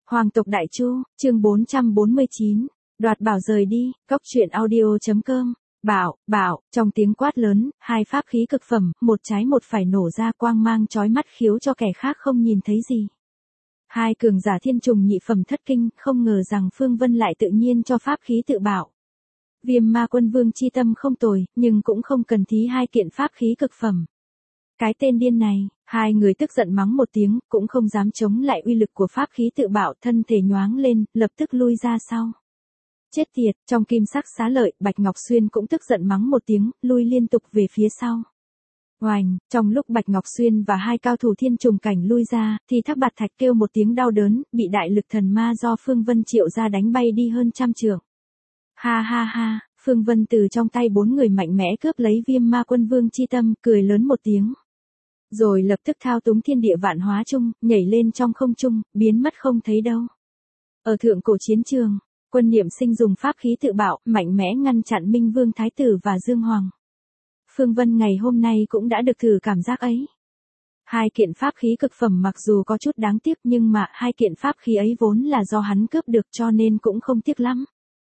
Hoàng tộc Đại Chu, chương 449, đoạt bảo rời đi, góc truyện audio.com. Bảo, trong tiếng quát lớn, hai pháp khí cực phẩm, một trái một phải nổ ra quang mang chói mắt khiếu cho kẻ khác không nhìn thấy gì. Hai cường giả thiên trùng nhị phẩm thất kinh, không ngờ rằng Phương Vân lại tự nhiên cho pháp khí tự bảo. Viêm ma quân vương chi tâm không tồi, nhưng cũng không cần thí hai kiện pháp khí cực phẩm. Cái tên điên này, hai người tức giận mắng một tiếng, cũng không dám chống lại uy lực của pháp khí tự bảo, thân thể nhoáng lên, lập tức lui ra sau. Chết tiệt, trong kim sắc xá lợi, Bạch Ngọc Xuyên cũng tức giận mắng một tiếng, lui liên tục về phía sau. Oành, trong lúc Bạch Ngọc Xuyên và hai cao thủ thiên trùng cảnh lui ra, thì Thác Bạt Thạch kêu một tiếng đau đớn, bị đại lực thần ma do Phương Vân triệu ra đánh bay đi hơn trăm trượng. Ha ha ha, Phương Vân từ trong tay bốn người mạnh mẽ cướp lấy Viêm ma quân vương chi tâm, cười lớn một tiếng. Rồi lập tức thao túng thiên địa vạn hóa chung, nhảy lên trong không trung, biến mất không thấy đâu. Ở thượng cổ chiến trường, Quân Niệm Sinh dùng pháp khí tự bảo, mạnh mẽ ngăn chặn Minh Vương Thái Tử và Dương Hoàng. Phương Vân ngày hôm nay cũng đã được thử cảm giác ấy. Hai kiện pháp khí cực phẩm mặc dù có chút đáng tiếc nhưng mà hai kiện pháp khí ấy vốn là do hắn cướp được cho nên cũng không tiếc lắm.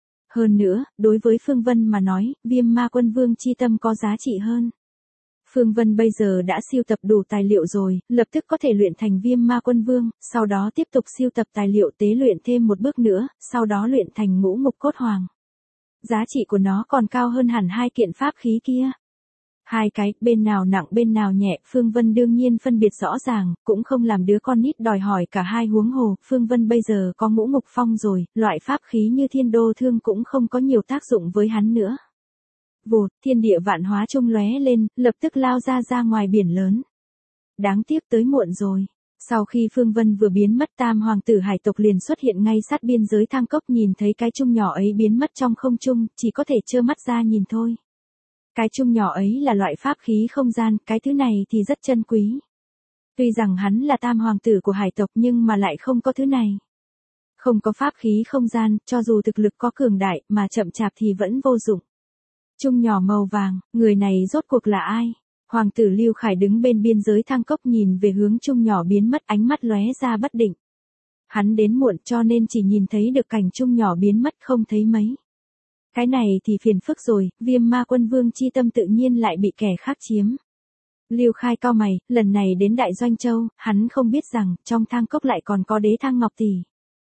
Hơn nữa, đối với Phương Vân mà nói, Viêm ma quân vương chi tâm có giá trị hơn. Phương Vân bây giờ đã sưu tập đủ tài liệu rồi, lập tức có thể luyện thành Viêm ma quân vương, sau đó tiếp tục sưu tập tài liệu tế luyện thêm một bước nữa, sau đó luyện thành Ngũ Ngục Cốt Hoàng. Giá trị của nó còn cao hơn hẳn hai kiện pháp khí kia. Hai cái, bên nào nặng bên nào nhẹ, Phương Vân đương nhiên phân biệt rõ ràng, cũng không làm đứa con nít đòi hỏi cả hai huống hồ. Phương Vân bây giờ có Ngũ Ngục Phong rồi, loại pháp khí như Thiên Đô Thương cũng không có nhiều tác dụng với hắn nữa. Vụt, thiên địa vạn hóa chung lóe lên, lập tức lao ra ngoài biển lớn. Đáng tiếc tới muộn rồi. Sau khi Phương Vân vừa biến mất, tam hoàng tử hải tộc liền xuất hiện ngay sát biên giới Thang Cốc, nhìn thấy cái chung nhỏ ấy biến mất trong không trung, chỉ có thể trơ mắt ra nhìn thôi. Cái chung nhỏ ấy là loại pháp khí không gian, cái thứ này thì rất chân quý. Tuy rằng hắn là tam hoàng tử của hải tộc nhưng mà lại không có thứ này. Không có pháp khí không gian, cho dù thực lực có cường đại mà chậm chạp thì vẫn vô dụng. Chung nhỏ màu vàng, người này rốt cuộc là ai? Hoàng tử Lưu Khải đứng bên biên giới Thang Cốc nhìn về hướng chung nhỏ biến mất, ánh mắt lóe ra bất định. Hắn đến muộn cho nên chỉ nhìn thấy được cảnh chung nhỏ biến mất, không thấy mấy. Cái này thì phiền phức rồi, Viêm ma quân vương chi tâm tự nhiên lại bị kẻ khác chiếm. Lưu Khai cau mày, lần này đến Đại Doanh Châu, hắn không biết rằng trong Thang Cốc lại còn có Đế Thang Ngọc Tỷ.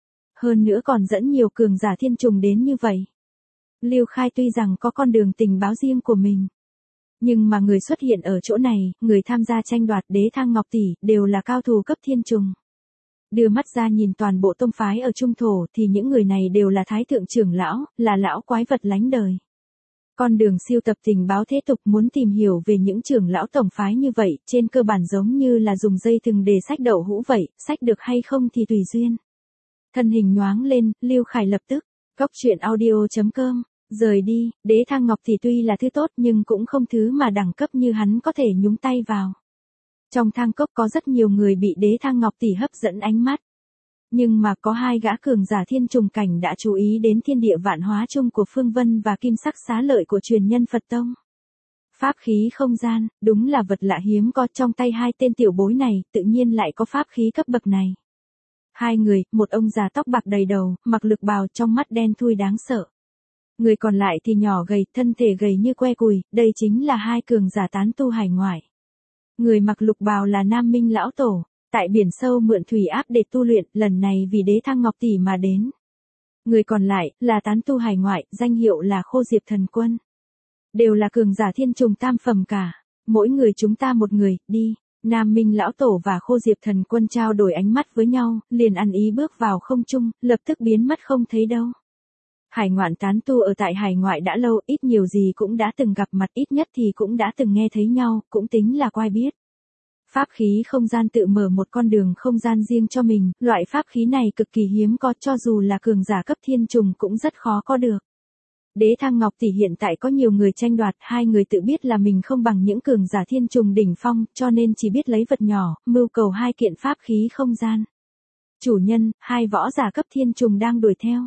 Hơn nữa còn dẫn nhiều cường giả thiên trùng đến như vậy. Lưu Khai tuy rằng có con đường tình báo riêng của mình, nhưng mà người xuất hiện ở chỗ này, người tham gia tranh đoạt Đế Thang Ngọc Tỷ, đều là cao thủ cấp thiên trùng. Đưa mắt ra nhìn toàn bộ tông phái ở Trung Thổ thì những người này đều là thái thượng trưởng lão, là lão quái vật lánh đời. Con đường siêu tập tình báo thế tục muốn tìm hiểu về những trưởng lão tổng phái như vậy, trên cơ bản giống như là dùng dây thừng để xách đậu hũ vậy, xách được hay không thì tùy duyên. Thân hình nhoáng lên, Lưu Khải lập tức, góc truyện audio.com, rời đi. Đế Thang Ngọc thì tuy là thứ tốt nhưng cũng không thứ mà đẳng cấp như hắn có thể nhúng tay vào. Trong Thang Cốc có rất nhiều người bị Đế Thang Ngọc Tỷ hấp dẫn ánh mắt. Nhưng mà có hai gã cường giả thiên trùng cảnh đã chú ý đến thiên địa vạn hóa chung của Phương Vân và kim sắc xá lợi của truyền nhân Phật Tông. Pháp khí không gian, đúng là vật lạ hiếm có, trong tay hai tên tiểu bối này, tự nhiên lại có pháp khí cấp bậc này. Hai người, một ông già tóc bạc đầy đầu, mặc lược bào, trong mắt đen thui đáng sợ. Người còn lại thì nhỏ gầy, thân thể gầy như que cùi, đây chính là hai cường giả tán tu hải ngoại. Người mặc lục bào là Nam Minh lão tổ, tại biển sâu mượn thủy áp để tu luyện, lần này vì Đế Thang Ngọc Tỷ mà đến. Người còn lại là tán tu hải ngoại, danh hiệu là Khô Diệp Thần Quân. Đều là cường giả thiên trùng tam phẩm cả, mỗi người chúng ta một người, đi. Nam Minh lão tổ và Khô Diệp Thần Quân trao đổi ánh mắt với nhau, liền ăn ý bước vào không trung, lập tức biến mất không thấy đâu. Hải ngoạn tán tu ở tại hải ngoại đã lâu, ít nhiều gì cũng đã từng gặp mặt, ít nhất thì cũng đã từng nghe thấy nhau, cũng tính là quen biết. Pháp khí không gian tự mở một con đường không gian riêng cho mình, loại pháp khí này cực kỳ hiếm có, cho dù là cường giả cấp thiên trùng cũng rất khó có được. Đế Thang Ngọc Tỷ hiện tại có nhiều người tranh đoạt, hai người tự biết là mình không bằng những cường giả thiên trùng đỉnh phong, cho nên chỉ biết lấy vật nhỏ, mưu cầu hai kiện pháp khí không gian. Chủ nhân, hai võ giả cấp thiên trùng đang đuổi theo.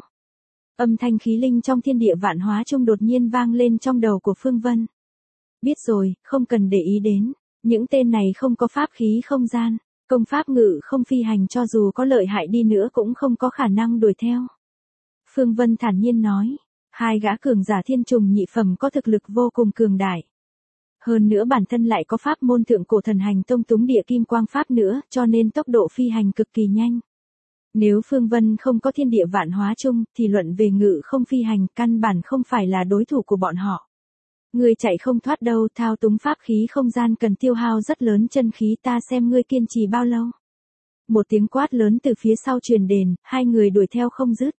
Âm thanh khí linh trong thiên địa vạn hóa chung đột nhiên vang lên trong đầu của Phương Vân. Biết rồi, không cần để ý đến, những tên này không có pháp khí không gian. Công pháp ngự không phi hành cho dù có lợi hại đi nữa cũng không có khả năng đuổi theo. Phương Vân thản nhiên nói, hai gã cường giả thiên trùng nhị phẩm có thực lực vô cùng cường đại. Hơn nữa bản thân lại có pháp môn thượng cổ thần hành tông túng địa kim quang pháp nữa, cho nên tốc độ phi hành cực kỳ nhanh. Nếu Phương Vân không có thiên địa vạn hóa chung, thì luận về ngự không phi hành căn bản không phải là đối thủ của bọn họ. Ngươi chạy không thoát đâu, thao túng pháp khí không gian cần tiêu hao rất lớn chân khí, ta xem ngươi kiên trì bao lâu. Một tiếng quát lớn từ phía sau truyền đến, hai người đuổi theo không dứt.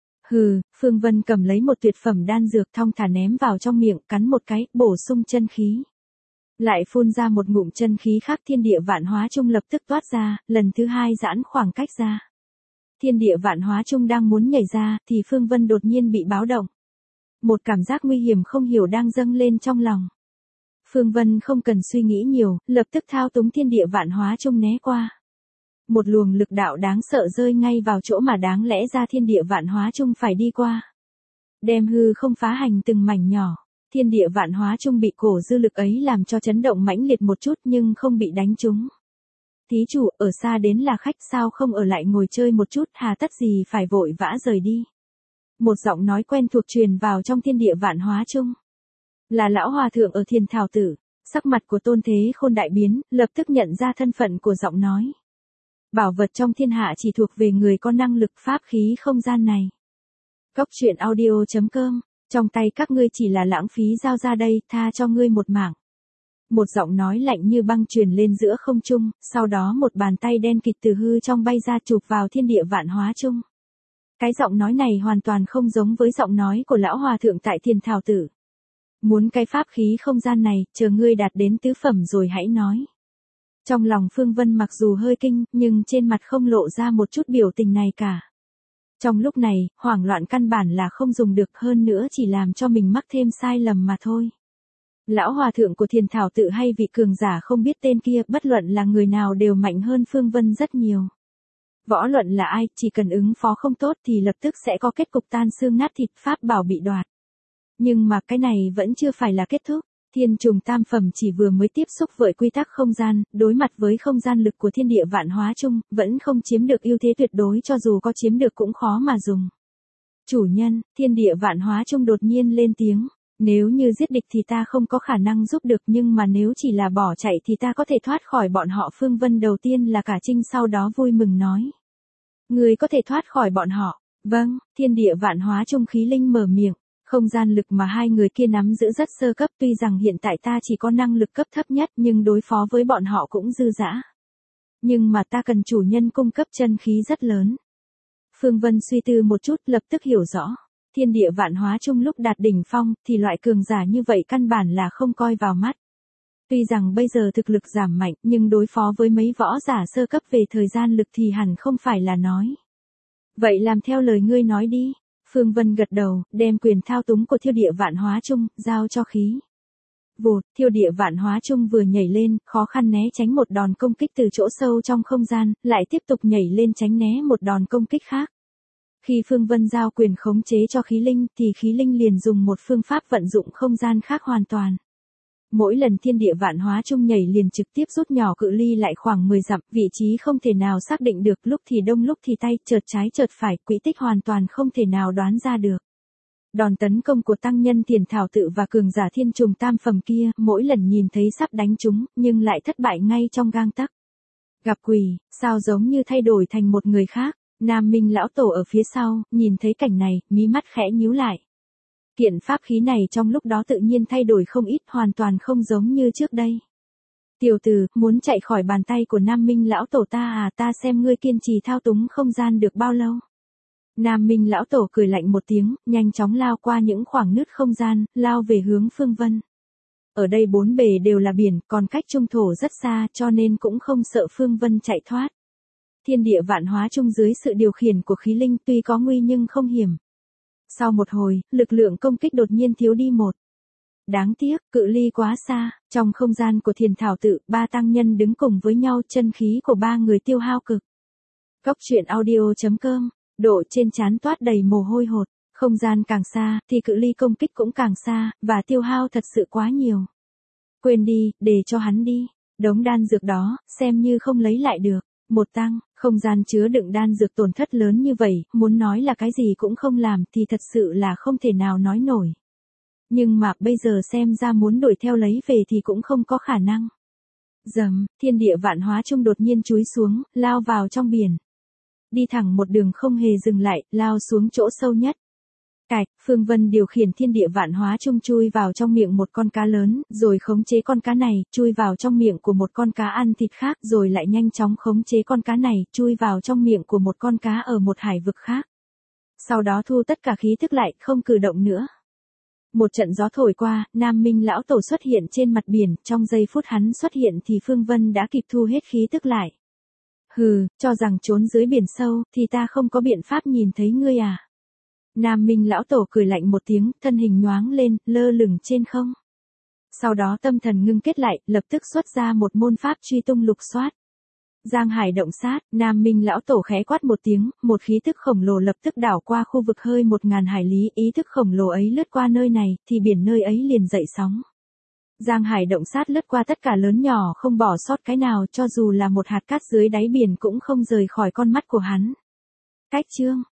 Hừ, Phương Vân cầm lấy một tuyệt phẩm đan dược thong thả ném vào trong miệng, cắn một cái, bổ sung chân khí. Lại phun ra một ngụm chân khí khác, thiên địa vạn hóa chung lập tức toát ra, lần thứ hai giãn khoảng cách ra. Thiên địa vạn hóa chung đang muốn nhảy ra, thì Phương Vân đột nhiên bị báo động. Một cảm giác nguy hiểm không hiểu đang dâng lên trong lòng. Phương Vân không cần suy nghĩ nhiều, lập tức thao túng thiên địa vạn hóa chung né qua. Một luồng lực đạo đáng sợ rơi ngay vào chỗ mà đáng lẽ ra thiên địa vạn hóa chung phải đi qua. Đem hư không phá hành từng mảnh nhỏ. Thiên địa vạn hóa chung bị cổ dư lực ấy làm cho chấn động mãnh liệt một chút nhưng không bị đánh trúng. Thí chủ, ở xa đến là khách sao không ở lại ngồi chơi một chút, hà tất gì phải vội vã rời đi. Một giọng nói quen thuộc truyền vào trong thiên địa vạn hóa chung. Là lão hòa thượng ở Thiên Thảo Tử. Sắc mặt của Tôn Thế Khôn đại biến, lập tức nhận ra thân phận của giọng nói. Bảo vật trong thiên hạ chỉ thuộc về người có năng lực pháp khí không gian này. Cốc truyện audio.com. Trong tay các ngươi chỉ là lãng phí, giao ra đây, tha cho ngươi một mạng. Một giọng nói lạnh như băng truyền lên giữa không trung, sau đó một bàn tay đen kịt từ hư trong bay ra chụp vào thiên địa vạn hóa chung. Cái giọng nói này hoàn toàn không giống với giọng nói của lão hòa thượng tại Thiên Thảo Tử. Muốn cái pháp khí không gian này, chờ ngươi đạt đến tứ phẩm rồi hãy nói. Trong lòng Phương Vân mặc dù hơi kinh, nhưng trên mặt không lộ ra một chút biểu tình này cả. Trong lúc này, hoảng loạn căn bản là không dùng được, hơn nữa chỉ làm cho mình mắc thêm sai lầm mà thôi. Lão hòa thượng của Thiên Thảo Tự hay vị cường giả không biết tên kia, bất luận là người nào đều mạnh hơn Phương Vân rất nhiều. Võ luận là ai, chỉ cần ứng phó không tốt thì lập tức sẽ có kết cục tan xương nát thịt, pháp bảo bị đoạt. Nhưng mà cái này vẫn chưa phải là kết thúc. Thiên trùng tam phẩm chỉ vừa mới tiếp xúc với quy tắc không gian, đối mặt với không gian lực của thiên địa vạn hóa chung, vẫn không chiếm được ưu thế tuyệt đối, cho dù có chiếm được cũng khó mà dùng. Chủ nhân, thiên địa vạn hóa chung đột nhiên lên tiếng. Nếu như giết địch thì ta không có khả năng giúp được, nhưng mà nếu chỉ là bỏ chạy thì ta có thể thoát khỏi bọn họ. Phương Vân đầu tiên là cả kinh, sau đó vui mừng nói. Người có thể thoát khỏi bọn họ. Vâng, thiên địa vạn hóa chung khí linh mở miệng. Không gian lực mà hai người kia nắm giữ rất sơ cấp, tuy rằng hiện tại ta chỉ có năng lực cấp thấp nhất nhưng đối phó với bọn họ cũng dư dả. Nhưng mà ta cần chủ nhân cung cấp chân khí rất lớn. Phương Vân suy tư một chút, lập tức hiểu rõ. Thiên địa vạn hóa chung lúc đạt đỉnh phong thì loại cường giả như vậy căn bản là không coi vào mắt. Tuy rằng bây giờ thực lực giảm mạnh nhưng đối phó với mấy võ giả sơ cấp về thời gian lực thì hẳn không phải là nói. Vậy làm theo lời ngươi nói đi. Phương Vân gật đầu, đem quyền thao túng của thiên địa vạn hóa chung, giao cho khí. Vụt, thiên địa vạn hóa chung vừa nhảy lên, khó khăn né tránh một đòn công kích từ chỗ sâu trong không gian, lại tiếp tục nhảy lên tránh né một đòn công kích khác. Khi Phương Vân giao quyền khống chế cho khí linh thì khí linh liền dùng một phương pháp vận dụng không gian khác hoàn toàn. Mỗi lần thiên địa vạn hóa chung nhảy liền trực tiếp rút nhỏ cự ly lại khoảng 10 dặm, vị trí không thể nào xác định được, lúc thì đông lúc thì tây, chợt trái chợt phải, quỹ tích hoàn toàn không thể nào đoán ra được. Đòn tấn công của tăng nhân Thiên Thảo Tự và cường giả thiên trùng tam phẩm kia, mỗi lần nhìn thấy sắp đánh trúng, nhưng lại thất bại ngay trong gang tấc. Gặp quỷ, sao giống như thay đổi thành một người khác. Nam Minh lão tổ ở phía sau, nhìn thấy cảnh này, mí mắt khẽ nhíu lại. Kiện pháp khí này trong lúc đó tự nhiên thay đổi không ít, hoàn toàn không giống như trước đây. Tiểu tử, muốn chạy khỏi bàn tay của Nam Minh lão tổ ta à, ta xem ngươi kiên trì thao túng không gian được bao lâu. Nam Minh lão tổ cười lạnh một tiếng, nhanh chóng lao qua những khoảng nứt không gian, lao về hướng Phương Vân. Ở đây bốn bề đều là biển, còn cách trung thổ rất xa, cho nên cũng không sợ Phương Vân chạy thoát. Thiên địa vạn hóa chung dưới sự điều khiển của khí linh tuy có nguy nhưng không hiểm. Sau một hồi, lực lượng công kích đột nhiên thiếu đi một. Đáng tiếc, cự ly quá xa, trong không gian của Thiên Thảo Tự, ba tăng nhân đứng cùng với nhau, chân khí của ba người tiêu hao cực. Cốc truyện audio.com, độ trên trán toát đầy mồ hôi hột, không gian càng xa, thì cự ly công kích cũng càng xa, và tiêu hao thật sự quá nhiều. Quên đi, để cho hắn đi. Đống đan dược đó, xem như không lấy lại được. Một tăng, không gian chứa đựng đan dược tổn thất lớn như vậy, muốn nói là cái gì cũng không làm thì thật sự là không thể nào nói nổi. Nhưng mà bây giờ xem ra muốn đuổi theo lấy về thì cũng không có khả năng. Dầm, thiên địa vạn hóa trung đột nhiên chúi xuống, lao vào trong biển. Đi thẳng một đường không hề dừng lại, lao xuống chỗ sâu nhất. Cạch, Phương Vân điều khiển thiên địa vạn hóa trung chui vào trong miệng một con cá lớn, rồi khống chế con cá này, chui vào trong miệng của một con cá ăn thịt khác, rồi lại nhanh chóng khống chế con cá này, chui vào trong miệng của một con cá ở một hải vực khác. Sau đó thu tất cả khí thức lại, không cử động nữa. Một trận gió thổi qua, Nam Minh lão tổ xuất hiện trên mặt biển, trong giây phút hắn xuất hiện thì Phương Vân đã kịp thu hết khí tức lại. Hừ, cho rằng trốn dưới biển sâu, thì ta không có biện pháp nhìn thấy ngươi à. Nam Minh lão tổ cười lạnh một tiếng, thân hình nhoáng lên, lơ lửng trên không. Sau đó tâm thần ngưng kết lại, lập tức xuất ra một môn pháp truy tung lục soát. Giang hải động sát, Nam Minh lão tổ khẽ quát một tiếng, một khí thức khổng lồ lập tức đảo qua khu vực hơi 1000 hải lý, ý thức khổng lồ ấy lướt qua nơi này, thì biển nơi ấy liền dậy sóng. Giang hải động sát lướt qua tất cả lớn nhỏ không bỏ sót cái nào, cho dù là một hạt cát dưới đáy biển cũng không rời khỏi con mắt của hắn. Cách chương